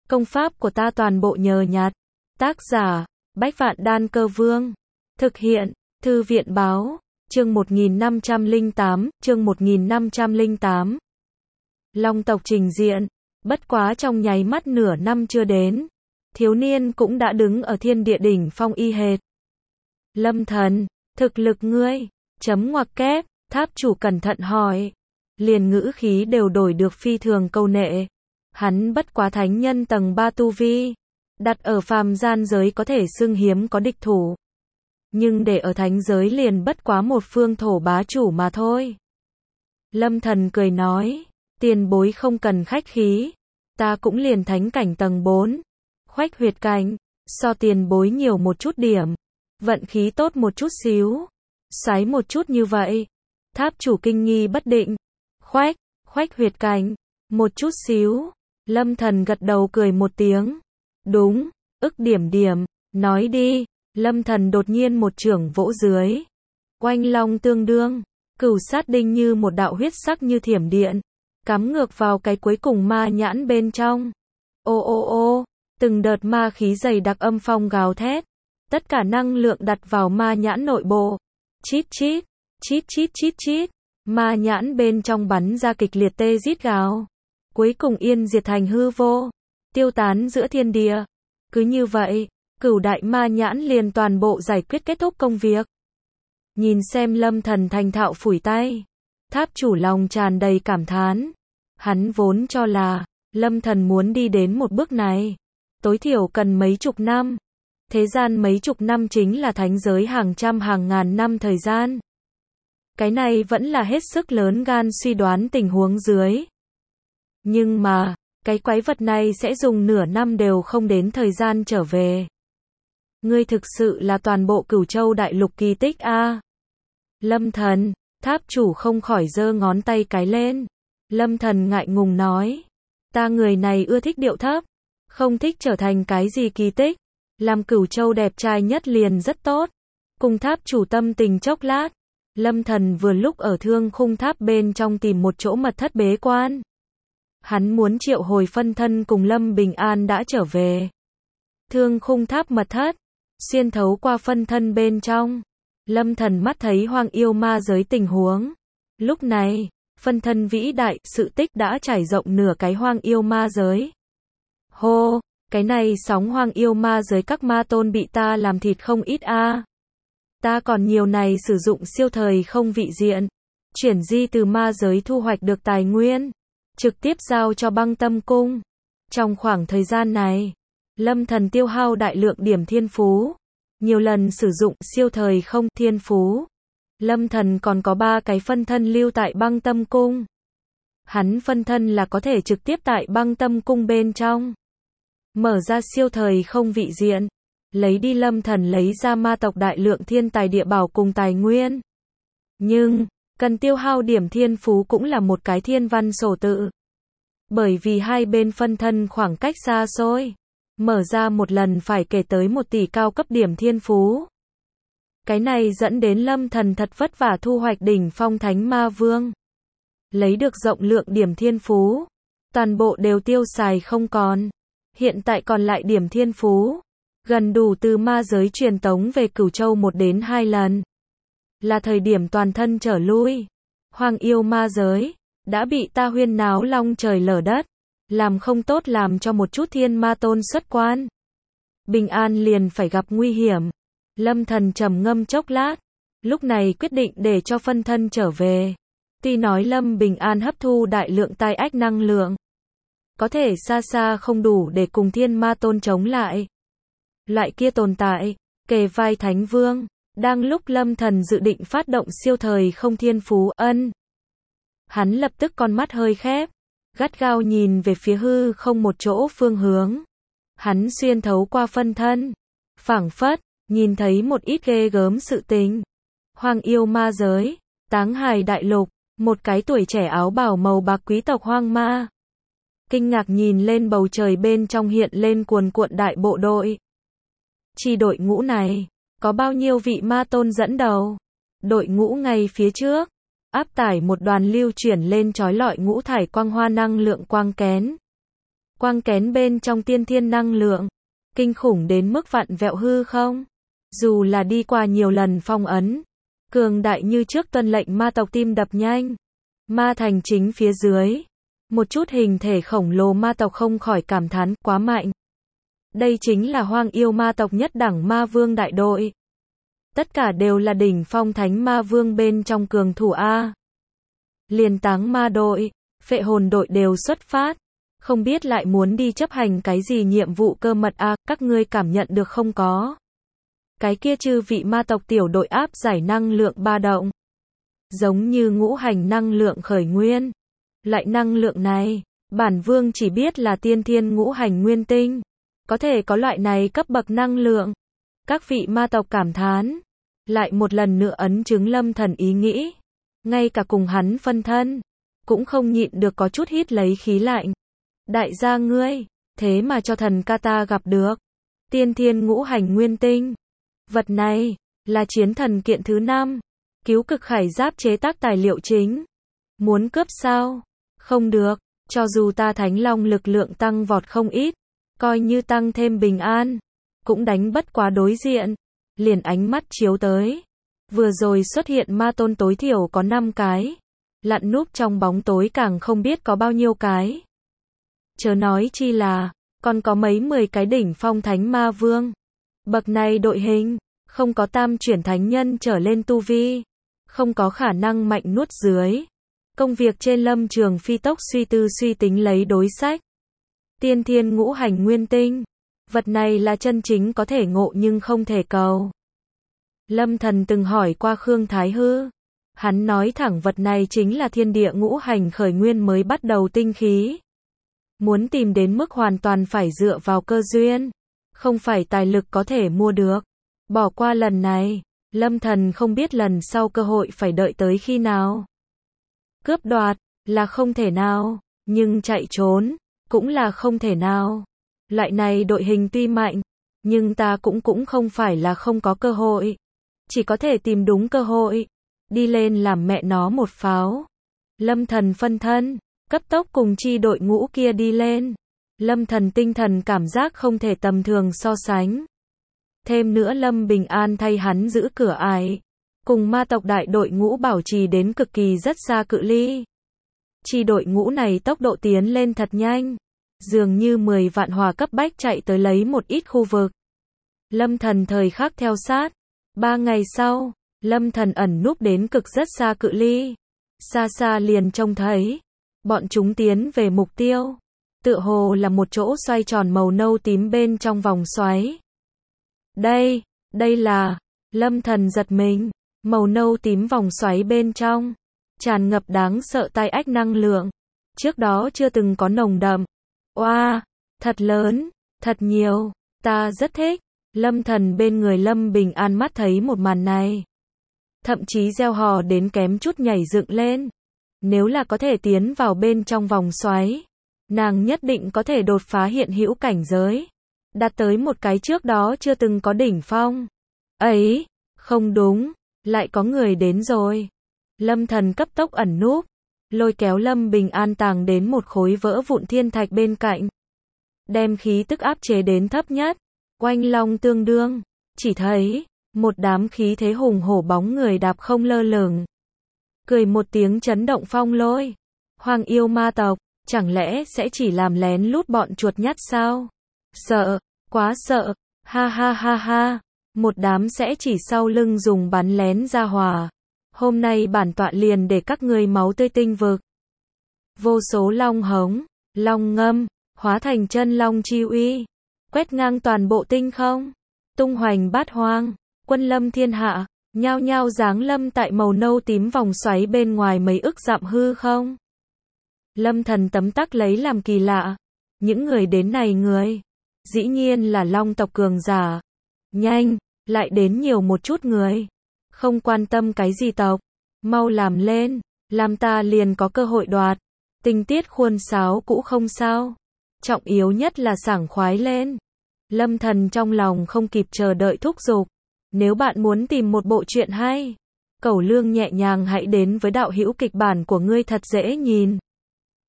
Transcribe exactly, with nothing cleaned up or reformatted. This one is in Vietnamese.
Công pháp của ta toàn bộ nhờ nhặt. Tác giả, Bách Vạn Đan Cơ Vương. Thực hiện, Thư viện Báo. Chương một nghìn năm trăm lẻ tám, chương một nghìn năm trăm lẻ tám. Long tộc trình diện. Bất quá trong nháy mắt nửa năm chưa đến, thiếu niên cũng đã đứng ở thiên địa đỉnh phong y hệt. Lâm Thần, thực lực ngươi, chấm ngoặc kép, tháp chủ cẩn thận hỏi. Liền ngữ khí đều đổi được phi thường câu nệ. Hắn bất quá thánh nhân tầng ba tu vi, đặt ở phàm gian giới có thể xưng hiếm có địch thủ. Nhưng để ở thánh giới liền bất quá một phương thổ bá chủ mà thôi. Lâm Thần cười nói, tiền bối không cần khách khí, ta cũng liền thánh cảnh tầng bốn, khoách huyệt cảnh, so tiền bối nhiều một chút điểm, vận khí tốt một chút xíu, xoáy một chút như vậy. Tháp chủ kinh nghi bất định, khoách, khoách huyệt cảnh, một chút xíu. Lâm Thần gật đầu cười một tiếng, đúng, ức điểm điểm, nói đi. Lâm Thần đột nhiên một chưởng vỗ dưới, oanh long tương đương, cửu sát đinh như một đạo huyết sắc như thiểm điện, cắm ngược vào cái cuối cùng ma nhãn bên trong. Ô ô ô, từng đợt ma khí dày đặc âm phong gào thét, tất cả năng lượng đặt vào ma nhãn nội bộ. Chít chít, chít chít chít chít, ma nhãn bên trong bắn ra kịch liệt tê rít gào, cuối cùng yên diệt thành hư vô, tiêu tán giữa thiên địa. Cứ như vậy, cửu đại ma nhãn liền toàn bộ giải quyết kết thúc công việc. Nhìn xem Lâm Thần thành thạo phủi tay, tháp chủ lòng tràn đầy cảm thán. Hắn vốn cho là Lâm Thần muốn đi đến một bước này, tối thiểu cần mấy chục năm. Thế gian mấy chục năm chính là thánh giới hàng trăm hàng ngàn năm thời gian. Cái này vẫn là hết sức lớn gan suy đoán tình huống dưới. Nhưng mà, cái quái vật này sẽ dùng nửa năm đều không đến thời gian trở về. Ngươi thực sự là toàn bộ Cửu Châu đại lục kỳ tích a. Lâm Thần, tháp chủ không khỏi giơ ngón tay cái lên. Lâm Thần ngại ngùng nói, ta người này ưa thích điệu thấp, không thích trở thành cái gì kỳ tích. Làm Cửu Châu đẹp trai nhất liền rất tốt. Cùng tháp chủ tâm tình chốc lát, Lâm Thần vừa lúc ở Thương Khung Tháp bên trong tìm một chỗ mật thất bế quan. Hắn muốn triệu hồi phân thân cùng Lâm Bình An đã trở về. Thương Khung Tháp mật thất, xuyên thấu qua phân thân bên trong, Lâm Thần mắt thấy hoang yêu ma giới tình huống. Lúc này, phân thân vĩ đại, sự tích đã trải rộng nửa cái hoang yêu ma giới. Hô, cái này sóng hoang yêu ma giới các ma tôn bị ta làm thịt không ít a. Ta còn nhiều này sử dụng siêu thời không vị diện, chuyển di từ ma giới thu hoạch được tài nguyên, trực tiếp giao cho Băng Tâm Cung. Trong khoảng thời gian này, Lâm Thần tiêu hao đại lượng điểm thiên phú, nhiều lần sử dụng siêu thời không thiên phú. Lâm Thần còn có ba cái phân thân lưu tại Băng Tâm Cung. Hắn phân thân là có thể trực tiếp tại Băng Tâm Cung bên trong mở ra siêu thời không vị diện, lấy đi Lâm Thần lấy ra ma tộc đại lượng thiên tài địa bảo cùng tài nguyên. Nhưng, cần tiêu hao điểm thiên phú cũng là một cái thiên văn sổ tự. Bởi vì hai bên phân thân khoảng cách xa xôi, mở ra một lần phải kể tới một tỷ cao cấp điểm thiên phú. Cái này dẫn đến Lâm Thần thật vất vả thu hoạch đỉnh phong thánh ma vương. Lấy được rộng lượng điểm thiên phú, toàn bộ đều tiêu xài không còn. Hiện tại còn lại điểm thiên phú, gần đủ từ ma giới truyền tống về Cửu Châu một đến hai lần. Là thời điểm toàn thân trở lui. Hoang yêu ma giới, đã bị ta huyên náo long trời lở đất. Làm không tốt làm cho một chút thiên ma tôn xuất quan. Bình An liền phải gặp nguy hiểm. Lâm Thần trầm ngâm chốc lát, lúc này quyết định để cho phân thân trở về. Tuy nói Lâm Bình An hấp thu đại lượng tai ách năng lượng, có thể xa xa không đủ để cùng thiên ma tôn chống lại. Loại kia tồn tại, kề vai thánh vương, đang lúc Lâm Thần dự định phát động siêu thời không thiên phú ân. Hắn lập tức con mắt hơi khép, gắt gao nhìn về phía hư không một chỗ phương hướng. Hắn xuyên thấu qua phân thân, phảng phất, nhìn thấy một ít ghê gớm sự tình. Hoang yêu ma giới, Táng Hải đại lục, một cái tuổi trẻ áo bào màu bạc quý tộc hoang ma. Kinh ngạc nhìn lên bầu trời bên trong hiện lên cuồn cuộn đại bộ đội. Chi đội ngũ này, có bao nhiêu vị ma tôn dẫn đầu? Đội ngũ ngay phía trước, áp tải một đoàn lưu chuyển lên chói lọi ngũ thải quang hoa năng lượng quang kén. quang kén bên trong tiên thiên năng lượng, kinh khủng đến mức vặn vẹo hư không. Dù là đi qua nhiều lần phong ấn, cường đại như trước tuân lệnh ma tộc tim đập nhanh. Ma thành chính phía dưới, một chút hình thể khổng lồ ma tộc không khỏi cảm thán quá mạnh. Đây chính là hoang yêu ma tộc nhất đẳng ma vương đại đội. Tất cả đều là đỉnh phong thánh ma vương bên trong cường thủ A. Liền táng ma đội, phệ hồn đội đều xuất phát. Không biết lại muốn đi chấp hành cái gì nhiệm vụ cơ mật A, các ngươi cảm nhận được không có? Cái kia chư vị ma tộc tiểu đội áp giải năng lượng ba động. Giống như ngũ hành năng lượng khởi nguyên. Loại năng lượng này, bản vương chỉ biết là tiên thiên ngũ hành nguyên tinh. Có thể có loại này cấp bậc năng lượng. Các vị ma tộc cảm thán. Lại một lần nữa ấn chứng Lâm Thần ý nghĩ. Ngay cả cùng hắn phân thân, cũng không nhịn được có chút hít lấy khí lạnh. Đại gia ngươi, thế mà cho thần ca ta gặp được. Tiên thiên ngũ hành nguyên tinh. Vật này, là chiến thần kiện thứ năm. Cứu cực khải giáp chế tác tài liệu chính. Muốn cướp sao? Không được, cho dù ta thánh long lực lượng tăng vọt không ít, coi như tăng thêm bình an, cũng đánh bất quá đối diện. Liền ánh mắt chiếu tới. Vừa rồi xuất hiện ma tôn tối thiểu có năm cái. Lặn núp trong bóng tối càng không biết có bao nhiêu cái. Chớ nói chi là, còn có mấy mười cái đỉnh phong thánh ma vương. Bậc này đội hình, không có tam chuyển thánh nhân trở lên tu vi. Không có khả năng mạnh nuốt dưới. Công việc trên lâm trường phi tốc suy tư suy tính lấy đối sách. Tiên thiên ngũ hành nguyên tinh. Vật này là chân chính có thể ngộ nhưng không thể cầu. Lâm Thần từng hỏi qua Khương Thái Hư. Hắn nói thẳng vật này chính là thiên địa ngũ hành khởi nguyên mới bắt đầu tinh khí. Muốn tìm đến mức hoàn toàn phải dựa vào cơ duyên. Không phải tài lực có thể mua được. Bỏ qua lần này, Lâm Thần không biết lần sau cơ hội phải đợi tới khi nào. Cướp đoạt, là không thể nào. Nhưng chạy trốn, cũng là không thể nào. Loại này đội hình tuy mạnh, nhưng ta cũng cũng không phải là không có cơ hội. Chỉ có thể tìm đúng cơ hội. Đi lên làm mẹ nó một pháo. Lâm Thần phân thân, cấp tốc cùng chi đội ngũ kia đi lên. Lâm Thần tinh thần cảm giác không thể tầm thường so sánh. Thêm nữa Lâm Bình An thay hắn giữ cửa ải. Cùng ma tộc đại đội ngũ bảo trì đến cực kỳ rất xa cự ly. Chi đội ngũ này tốc độ tiến lên thật nhanh. Dường như mười vạn hỏa cấp bách chạy tới lấy một ít khu vực. Lâm Thần thời khắc theo sát. Ba ngày sau, Lâm Thần ẩn núp đến cực rất xa cự ly. Xa xa liền trông thấy. Bọn chúng tiến về mục tiêu. Tựa hồ là một chỗ xoay tròn màu nâu tím bên trong vòng xoáy. Đây, đây là. Lâm Thần giật mình. Màu nâu tím vòng xoáy bên trong. Tràn ngập đáng sợ tai ách năng lượng. Trước đó chưa từng có nồng đậm. Oa, wow, thật lớn, thật nhiều. Ta rất thích. Lâm Thần bên người Lâm Bình An mắt thấy một màn này. Thậm chí reo hò đến kém chút nhảy dựng lên. Nếu là có thể tiến vào bên trong vòng xoáy, nàng nhất định có thể đột phá hiện hữu cảnh giới. Đạt tới một cái trước đó chưa từng có đỉnh phong. Ấy, không đúng, lại có người đến rồi. Lâm Thần cấp tốc ẩn núp, lôi kéo Lâm Bình An tàng đến một khối vỡ vụn thiên thạch bên cạnh. Đem khí tức áp chế đến thấp nhất. Oanh long tương đương, chỉ thấy, một đám khí thế hùng hổ bóng người đạp không lơ lửng. Cười một tiếng chấn động phong lôi. Hoàng yêu ma tộc, chẳng lẽ sẽ chỉ làm lén lút bọn chuột nhắt sao? Sợ, quá sợ, ha ha ha ha. Một đám sẽ chỉ sau lưng dùng bắn lén ra hòa. Hôm nay bản tọa liền để các ngươi máu tươi tinh vực. Vô số long hống, long ngâm, hóa thành chân long chi uy. Quét ngang toàn bộ tinh không. Tung hoành bát hoang. Quân lâm thiên hạ. Nhao nhao giáng lâm tại màu nâu tím vòng xoáy bên ngoài mấy ức dặm hư không. Lâm Thần tấm tắc lấy làm kỳ lạ. Những người đến này người. Dĩ nhiên là long tộc cường giả. Nhanh, lại đến nhiều một chút người. Không quan tâm cái gì tộc. Mau làm lên. Làm ta liền có cơ hội đoạt. Tình tiết khuôn sáo cũ không sao. Trọng yếu nhất là sảng khoái lên. Lâm Thần trong lòng không kịp chờ đợi thúc giục. Nếu bạn muốn tìm một bộ truyện hay, cẩu lương nhẹ nhàng hãy đến với đạo hữu kịch bản của ngươi thật dễ nhìn.